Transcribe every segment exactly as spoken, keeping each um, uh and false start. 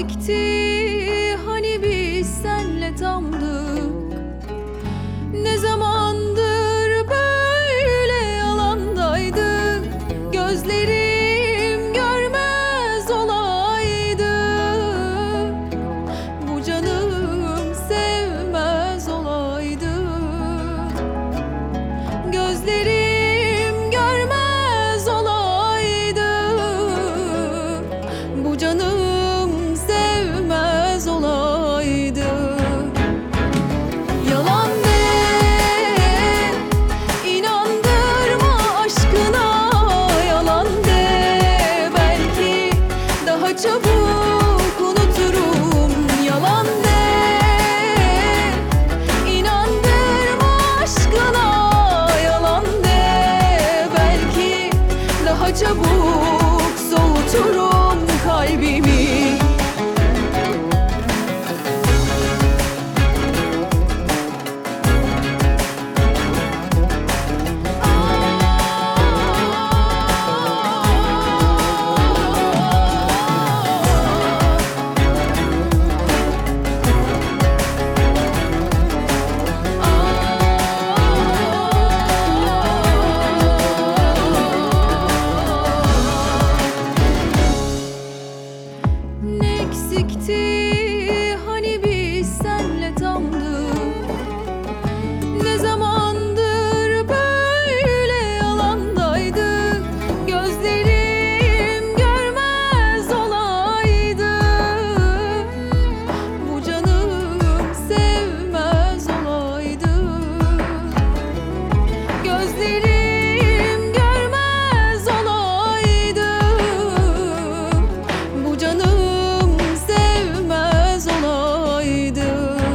eksikti hani biz senle tamdık. Ne zamandır böyle yalandaydık. Gözlerim görmez olaydı, bu canım sevmez olaydı. Gözlerim görmez olaydı, bu canım sevmez olaydı. Yalan de, inandırma aşkına. Yalan de, belki daha çabuk unuturum. Yalan de, inandırma aşkına. Yalan de, belki daha çabuk soğuturum kalbimi. Ne eksikti hani biz senle tamdık. Ne zamandır böyle yalandaydık. Gözlerim görmez olaydı, bu canım sevmez olaydı. Gözlerim görmez olaydı, bu canım sevmez olaydı.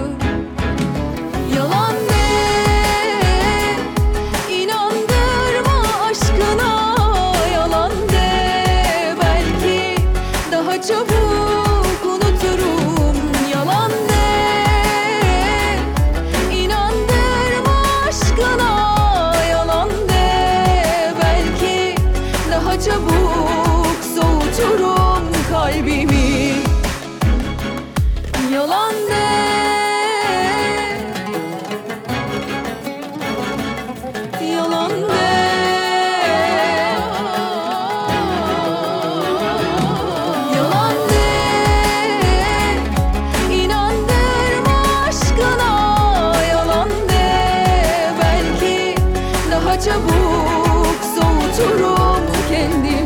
Yalan de, inandırma aşkına. Yalan de, belki daha çabuk unuturum. Yalan de, inandırma aşkına. Yalan de, belki daha çabuk soğuturum kalbimi. Yalan de, yalan de, yalan de, inandırma aşkına. Yalan de, belki daha çabuk soğuturum kendimi.